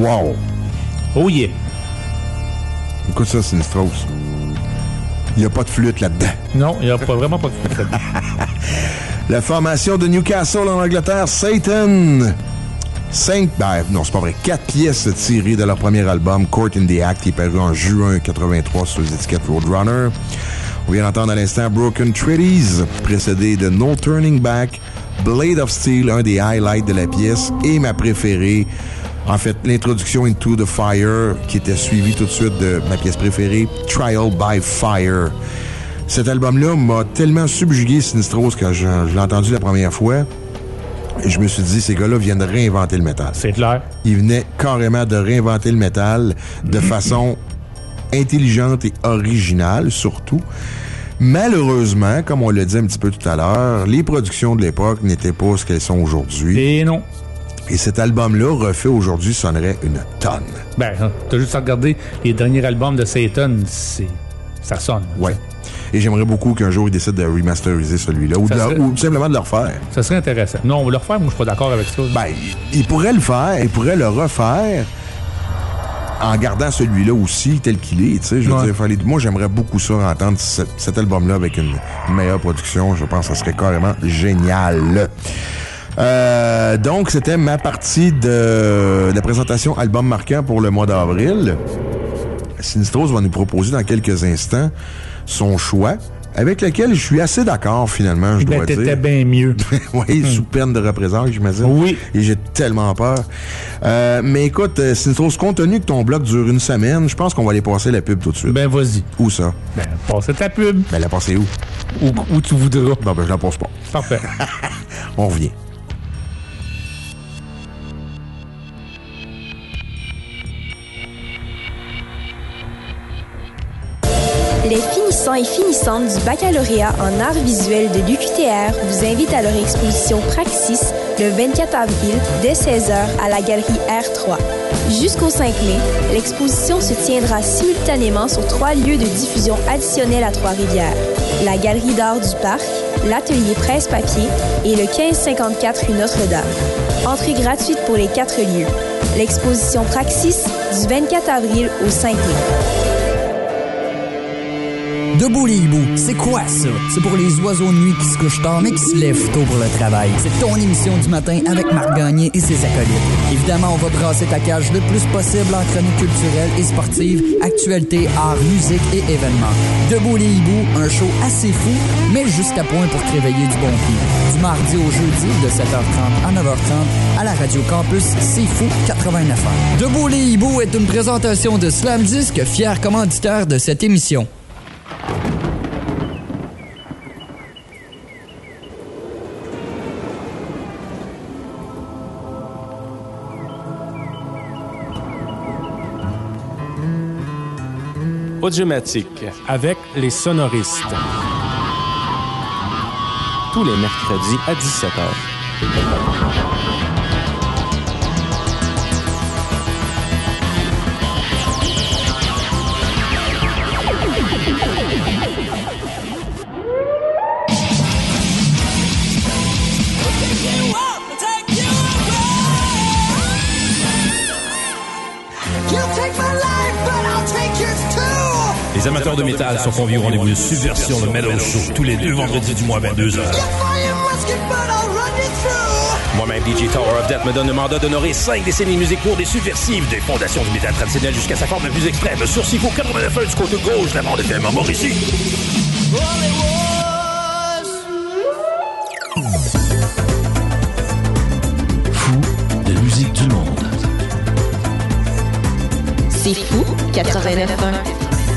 Wow! Oh yeah! Écoute ça, Sinistros. Il n'y a pas de flûte là-dedans. Non, il n'y a pas, vraiment pas de flûte là-dedans. La formation de Newcastle en Angleterre, Satan. Cinq, ben non, c'est pas vrai. Quatre pièces tirées de leur premier album, Court in the Act, qui est paru en juin quatre-vingt-trois sur les étiquettes Roadrunner. On vient d'entendre à l'instant Broken Treaties, précédé de No Turning Back, Blade of Steel, un des highlights de la pièce, et ma préférée, en fait, l'introduction Into the Fire, qui était suivie tout de suite de ma pièce préférée, Trial by Fire. Cet album-là m'a tellement subjugué, Sinistros, quand je, je l'ai entendu la première fois. Et je me suis dit, ces gars-là viennent de réinventer le métal. C'est clair. Ils venaient carrément de réinventer le métal de façon intelligente et originale, surtout. Malheureusement, comme on l'a dit un petit peu tout à l'heure, les productions de l'époque n'étaient pas ce qu'elles sont aujourd'hui. Et non. Et cet album-là, refait aujourd'hui, sonnerait une tonne. Ben, t'as juste à regarder les derniers albums de Satan, c'est... ça sonne. Ouais. Et j'aimerais beaucoup qu'un jour, ils décident de remasteriser celui-là, ou, de serait... ou tout simplement de le refaire. Ça serait intéressant. Non, on va le refaire, moi, je suis pas d'accord avec ça. Ben, ils pourraient le faire, ils pourraient le refaire en gardant celui-là aussi tel qu'il est, tu sais. Je veux ouais. dire, fallait... moi, j'aimerais beaucoup ça, entendre cet, cet album-là avec une, une meilleure production. Je pense que ça serait carrément génial. Euh, donc, c'était ma partie de, de la présentation album marquant pour le mois d'avril. Sinistros va nous proposer dans quelques instants son choix, avec lequel je suis assez d'accord, finalement, je ben, dois dire. T'étais bien mieux. Oui, sous peine de représailles, j'imagine. Oui. Et j'ai tellement peur. Euh, mais écoute, Sinistros, compte tenu que ton bloc dure une semaine, je pense qu'on va aller passer la pub tout de suite. Ben, vas-y. Où ça? Ben, passe ta pub. Ben, la passer où? Où, où tu voudras. Non, ben, je la passe pas. Parfait. On revient. Les finissants et finissantes du baccalauréat en arts visuels de l'U Q T R vous invitent à leur exposition Praxis le vingt-quatre avril dès seize heures à la galerie R trois. Jusqu'au cinq mai, l'exposition se tiendra simultanément sur trois lieux de diffusion additionnels à Trois-Rivières. La galerie d'art du parc, l'atelier presse-papier et le quinze cinquante-quatre rue Notre-Dame. Entrée gratuite pour les quatre lieux. L'exposition Praxis du vingt-quatre avril au cinq mai. Debout les hiboux, c'est quoi ça? C'est pour les oiseaux de nuit qui se couchent tard mais qui se lèvent tôt pour le travail. C'est ton émission du matin avec Marc Gagné et ses acolytes. Évidemment, on va brasser ta cage le plus possible en chronique culturelle et sportive, actualité, art, musique et événements. Debout les hiboux, un show assez fou, mais juste à point pour te réveiller du bon pied. Du mardi au jeudi, de sept heures trente à neuf heures trente, à la Radio Campus C'est Fou quatre-vingt-neuf ans. Debout les hiboux est une présentation de Slam Disc, fier commanditaire de cette émission. Audiomatique avec les sonoristes. Tous les mercredis à dix-sept heures. Les amateurs de métal sont conviés au rendez-vous de Subversion, le Metal Show, tous les deux vendredis du mois à vingt-deux heures. Moi-même, D J Tower of Death me donne le mandat d'honorer cinq décennies de musique lourde et subversive, des fondations du métal traditionnel jusqu'à sa forme la plus extrême, sur Sifo quatre-vingt-neuf du côté gauche, la bande F M à Mauricie. Fou de musique du monde. C'est Fou quatre-vingt-neuf point un.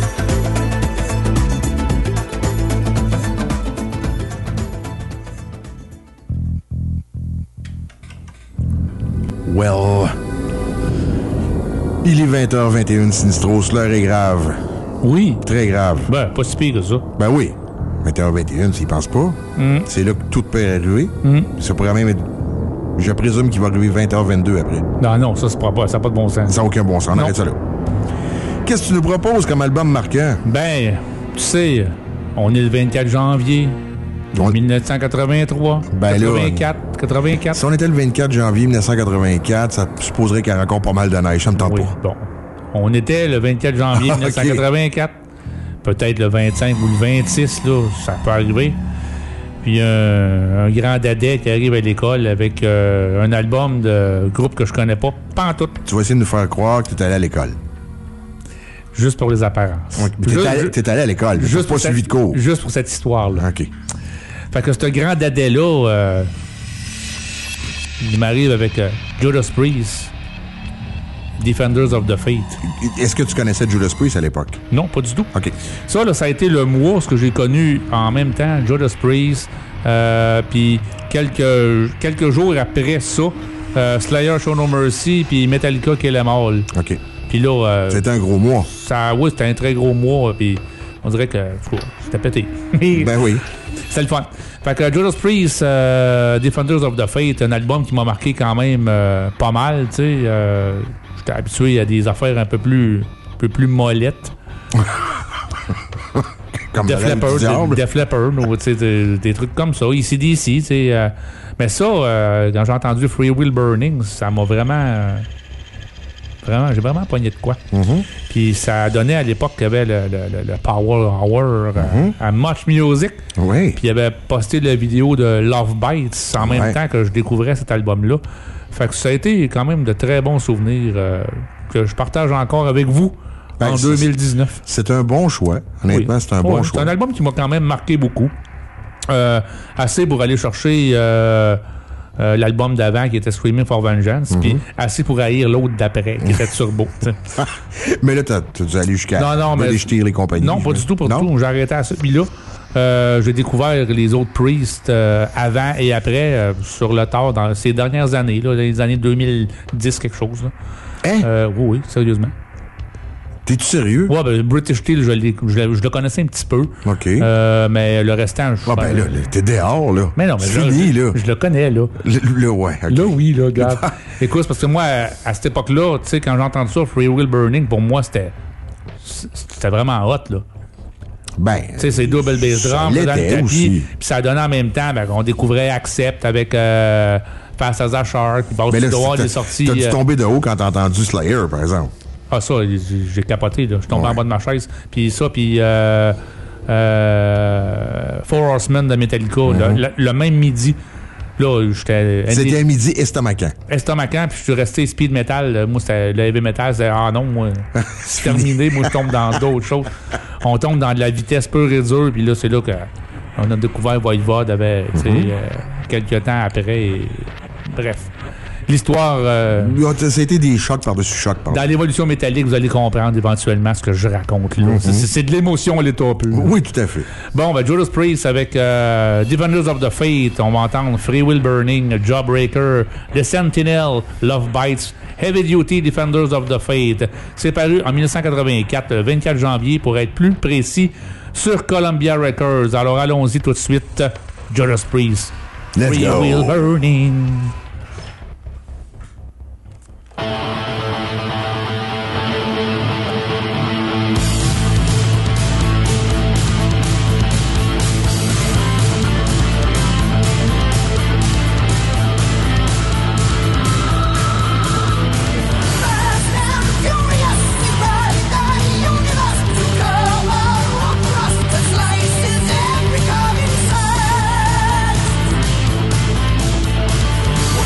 Well, il est vingt heures vingt et une, Sinistros, l'heure est grave. Oui. Très grave. Ben, pas si pire que ça. Ben oui. vingt heures vingt et une, s'il pense pas. Mm. C'est là que tout peut arriver. Mm. Ça pourrait même être... Je présume qu'il va arriver vingt heures vingt-deux après. Non, non, ça, c'est pas, ça n'a pas de bon sens. Ça n'a aucun bon sens. On arrête ça là. Qu'est-ce que tu nous proposes comme album marquant? Ben, tu sais, on est le vingt-quatre janvier. On... dix-neuf cent quatre-vingt-trois, ben quatre-vingt-quatre, là, quatre-vingt-quatre. Si on était le vingt-quatre janvier mille neuf cent quatre-vingt-quatre, ça supposerait qu'il y a encore pas mal de neige. Ça me tente oui, pas. Bon. On était le vingt-quatre janvier mille neuf cent quatre-vingt-quatre. Okay. Peut-être le vingt-cinq ou le vingt-six, là, ça peut arriver. Puis euh, un grand dadais qui arrive à l'école avec euh, un album de groupe que je connais pas, pas en tout. Tu vas essayer de nous faire croire que tu es allé à l'école. Juste pour les apparences. Okay. Tu es allé, allé à l'école, juste pas suivi de cours. Juste pour cette histoire-là. OK. Fait que ce grand dadais-là, euh, il m'arrive avec euh, Judas Priest, Defenders of the Faith. Est-ce que tu connaissais Judas Priest à l'époque? Non, pas du tout. OK. Ça, là, ça a été le mois, ce que j'ai connu en même temps, Judas Priest, euh, puis quelques, quelques jours après ça, euh, Slayer, Show No Mercy, puis Metallica, Kill Em All. OK. Puis là... Euh, c'était un gros mois. Ça, oui, c'était un très gros mois, puis on dirait que c'était pété. Ben oui. C'était le fun. Fait que Judas Priest, euh, Defenders of the Faith, un album qui m'a marqué quand même euh, pas mal, tu sais. Euh, j'étais habitué à des affaires un peu plus, un peu plus mollettes. Comme Def Leppard, Def Leppard, ou tu sais, des, des trucs comme ça, A C D C, tu sais. Euh, mais ça, euh, quand j'ai entendu Free Will Burning, ça m'a vraiment... Euh, Vraiment, j'ai vraiment pogné de quoi. Mm-hmm. Puis ça a donné à l'époque qu'il y avait le, le, le Power Hour mm-hmm. à, à Much Music. Oui. Puis il avait posté la vidéo de Love Bites en même ouais. temps que je découvrais cet album-là. Fait que ça a été quand même de très bons souvenirs euh, que je partage encore avec vous ben, en deux mille dix-neuf. C'est un bon choix. Honnêtement, oui. c'est un bon oui, choix. C'est un album qui m'a quand même marqué beaucoup. Euh, assez pour aller chercher... Euh, Euh, l'album d'avant qui était Screaming for Vengeance, puis mm-hmm. assez pour haïr l'autre d'après qui était Turbo. Mais là, t'as, t'as dû aller jusqu'à non, non, mais, les compagnies. Non, pas du tout, pas du tout. J'ai arrêté à ça. Puis là, euh, j'ai découvert les autres Priest euh, avant et après euh, sur le tard dans ces dernières années, là, les années deux mille dix, quelque chose. Là. Hein? Euh, oui, oui, sérieusement. T'es-tu sérieux? Ouais, ben, British Steel, je, je, je le connaissais un petit peu. OK. Euh, mais le restant, je Ah, ben là, t'es dehors, là. Mais non, mais c'est là, fini, je, là. Je le connais, là. Le, le ouais, OK. Là, oui, là, regarde. Écoute, parce que moi, à, à cette époque-là, tu sais, quand j'ai entendu ça, Free Will Burning, pour moi, c'était. C'était vraiment hot, là. Ben. Tu sais, c'est double bass drum, dans le tapis. Puis ça donnait en même temps, ben, on découvrait Accept avec. Euh, Fast as a Shark, puis Boss Door, les sorties. T'as dû euh, tomber de haut quand t'as entendu Slayer, par exemple. Ah, ça, j'ai capoté, là. Je suis tombé ouais. en bas de ma chaise. Puis ça, puis euh, euh, Four Horsemen de Metallica, mm-hmm. le, le même midi. Là, j'étais. C'était un midi estomacant. Estomacant, puis je suis resté speed metal. Moi, c'était le heavy metal, c'était ah non, moi, c'est terminé. Moi, je tombe dans d'autres choses. On tombe dans de la vitesse pure et dure, puis là, c'est là qu'on a découvert Voivod avait, tu sais, mm-hmm. euh, quelques temps après. Et, bref. L'histoire... Euh, ça a été des chocs par-dessus chocs. Par dans l'évolution métallique, vous allez comprendre éventuellement ce que je raconte là. Mm-hmm. C'est, c'est de l'émotion à l'état pur. Oui, tout à fait. Bon, ben Judas Priest avec euh, Defenders of the Faith, on va entendre Free Will Burning, Jawbreaker, The Sentinel, Love Bites, Heavy Duty, Defenders of the Faith. C'est paru en dix-neuf cent quatre-vingt-quatre, le vingt-quatre janvier, pour être plus précis, sur Columbia Records. Alors allons-y tout de suite. Judas Priest. Let's Free go. Will Burning. Across the slices and becoming sad.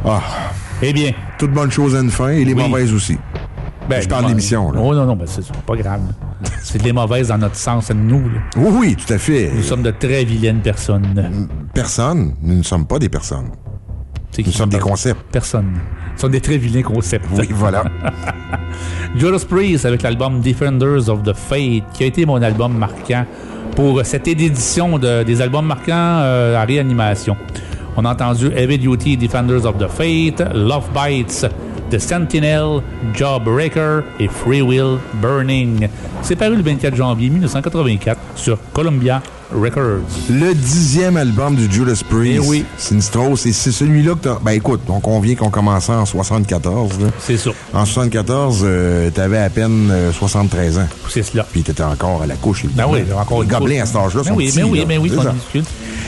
Ah. Eh bien. Toute bonne chose a une fin et les oui. mauvaises aussi. Ben, je parle de l'émission. Oh non, non, ben c'est pas grave. C'est des mauvaises dans notre sens, nous. Là. Oui, oui, tout à fait. Nous sommes de très vilaines personnes. Personnes? Nous ne sommes pas des personnes. C'est nous sommes des concepts. Personne. Nous sommes des très vilains concepts. Oui, voilà. Judas Priest avec l'album Defenders of the Faith, qui a été mon album marquant pour cette édition de, des albums marquants euh, à réanimation. On a entendu Heavy Duty, Defenders of the Faith, Love Bites, The Sentinel, Jawbreaker et Free Will Burning. C'est paru le vingt-quatre janvier mille neuf cent quatre-vingt-quatre sur Columbia Records. Le dixième album du Judas Priest. Eh oui. Sinistros, et c'est celui-là que t'as... Ben écoute, on convient qu'on commençait en soixante-quatorze. Là. C'est ça. En soixante-quatorze, euh, t'avais à peine euh, soixante-treize ans. C'est cela. Puis t'étais encore à la couche. Ben oui, encore les gobelins à cet âge-là ben sont oui, petits. Mais oui, mais oui, mais oui, oui.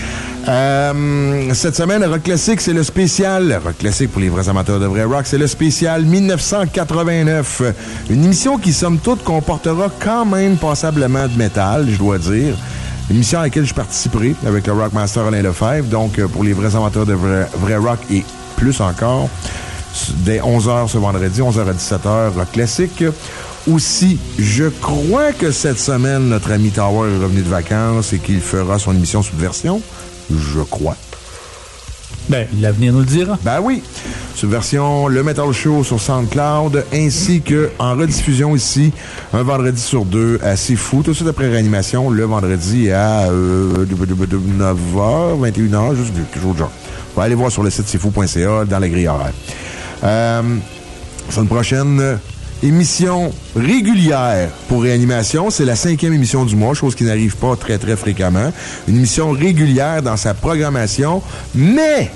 Euh, cette semaine, Rock Classique, c'est le spécial. Rock Classique pour les vrais amateurs de vrai rock, c'est le spécial mille neuf cent quatre-vingt-neuf. Une émission qui, somme toute, comportera quand même passablement de métal, je dois dire. Une émission à laquelle je participerai avec le Rockmaster Alain Lefebvre. Donc, pour les vrais amateurs de vrai, vrai rock et plus encore, dès onze heures ce vendredi, onze heures à dix-sept heures, Rock Classique. Aussi, je crois que cette semaine, notre ami Tower est revenu de vacances et qu'il fera son émission Subversion. Je crois. Ben, l'avenir nous le dira. Ben oui. Subversion, le Metal Show sur SoundCloud, ainsi que en rediffusion ici, un vendredi sur deux à C'est Fou, tout de suite après réanimation, le vendredi à euh, neuf heures, vingt et une heures, juste quelque chose de genre. On va aller voir sur le site c'est fou point c a dans la grille horaire. Euh, semaine prochaine, émission régulière pour réanimation. C'est la cinquième émission du mois, chose qui n'arrive pas très, très fréquemment. Une émission régulière dans sa programmation, mais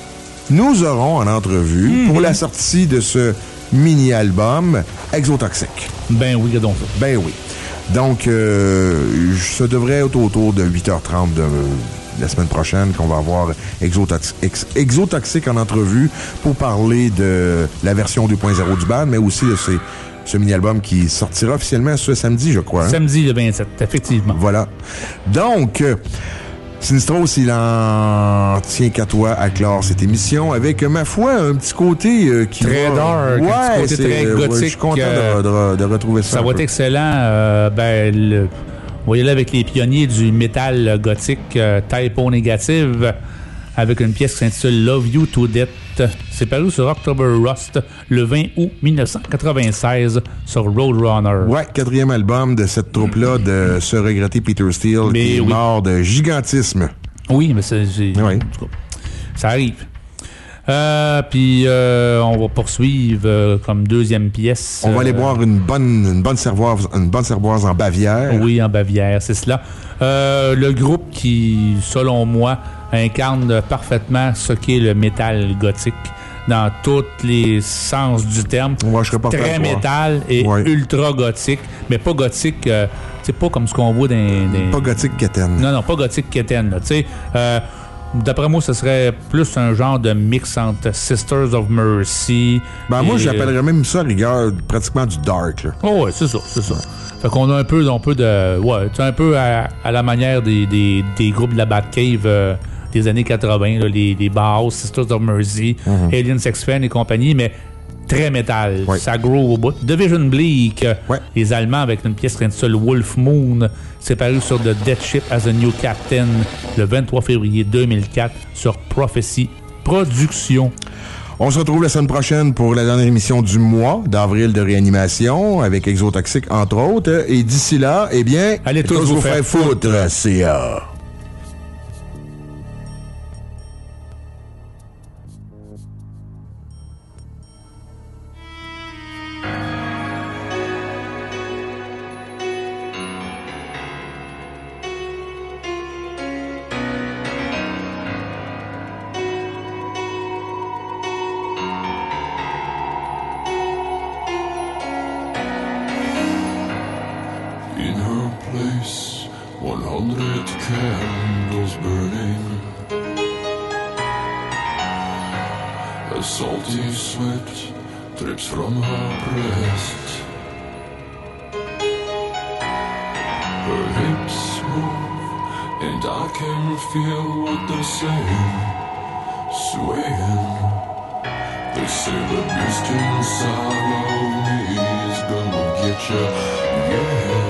nous aurons en entrevue, mm-hmm. pour la sortie de ce mini-album, Exotoxic. Ben oui, donc ça. Ben oui. Donc, euh, ça devrait être autour de huit heures trente de... la semaine prochaine qu'on va avoir Exotoxic, Exotoxic en entrevue pour parler de la version deux point zéro du band, mais aussi de ces, ce mini-album qui sortira officiellement ce samedi, je crois. Hein? Samedi le vingt-sept, effectivement. Voilà. Donc, euh, Sinistros, il en tient qu'à toi à clore cette émission avec, ma foi, un petit côté euh, qui très va... dark, ouais, un petit côté très gothique. Ouais, je suis content euh, de, de, de retrouver ça. Ça va être excellent. Euh, ben, le... On va y aller avec les pionniers du métal gothique euh, Type O Negative avec une pièce qui s'intitule Love You to Death. C'est paru sur October Rust le vingt août mille neuf cent quatre-vingt-seize sur Roadrunner. Ouais, quatrième album de cette troupe-là de ce regretté Peter Steele mais qui est oui. mort de gigantisme. Oui, mais c'est... c'est oui. Ça arrive. Euh, puis euh, on va poursuivre euh, comme deuxième pièce. On va aller euh, boire une bonne, une bonne cervoise, une bonne cervoise en Bavière. Oui, en Bavière, c'est cela. Euh, le groupe qui, selon moi, incarne parfaitement ce qu'est le métal gothique dans tous les sens du terme. Ouais, je serais pas très métal et ouais. ultra gothique, mais pas gothique. Euh, c'est pas comme ce qu'on voit dans, dans... Pas gothique quétaine. Non, non, pas gothique quétaine. Tu sais. Euh, D'après moi, ce serait plus un genre de mix entre Sisters of Mercy. Ben, moi, j'appellerais même ça, à rigueur, pratiquement du dark, là. Oh, ouais, c'est ça, c'est ça. Fait qu'on a un peu, un peu de. Ouais, un peu à, à la manière des, des, des groupes de la Batcave euh, des années quatre-vingts, là, les, les Baos, Sisters of Mercy, mm-hmm. Alien Sex Fan et compagnie, mais très métal. Ouais. Ça grow au bout. Division Bleak, ouais. Les Allemands avec une pièce qui s'intitule Wolf Moon. C'est paru sur The Death Ship as a New Captain le vingt-trois février deux mille quatre sur Prophecy Productions. On se retrouve la semaine prochaine pour la dernière émission du mois d'avril de réanimation avec Exotoxic entre autres. Et d'ici là, eh bien, allez tous vous, vous faire foutre. C A. Feel what they're saying, swaying They say the beast inside of me is gonna get you, yeah.